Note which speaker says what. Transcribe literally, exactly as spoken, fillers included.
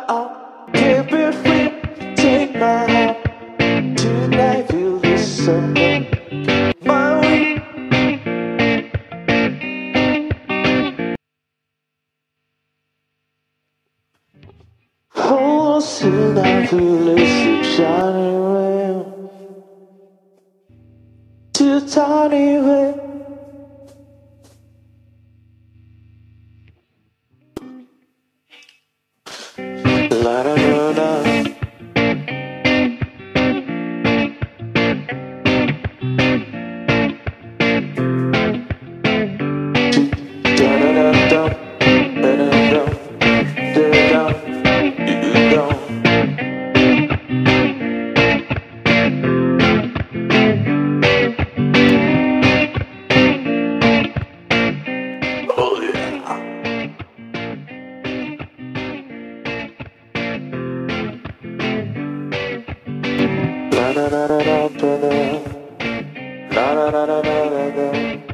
Speaker 1: oh, can't be free. Take my heart tonight. Feel this summer. My way. Oh, soon I feel this shining rain. Too tiny way. La da da da. Da da da da. Da da da. Da da. You go. Oh yeah. La da da da da da. La da da da da da.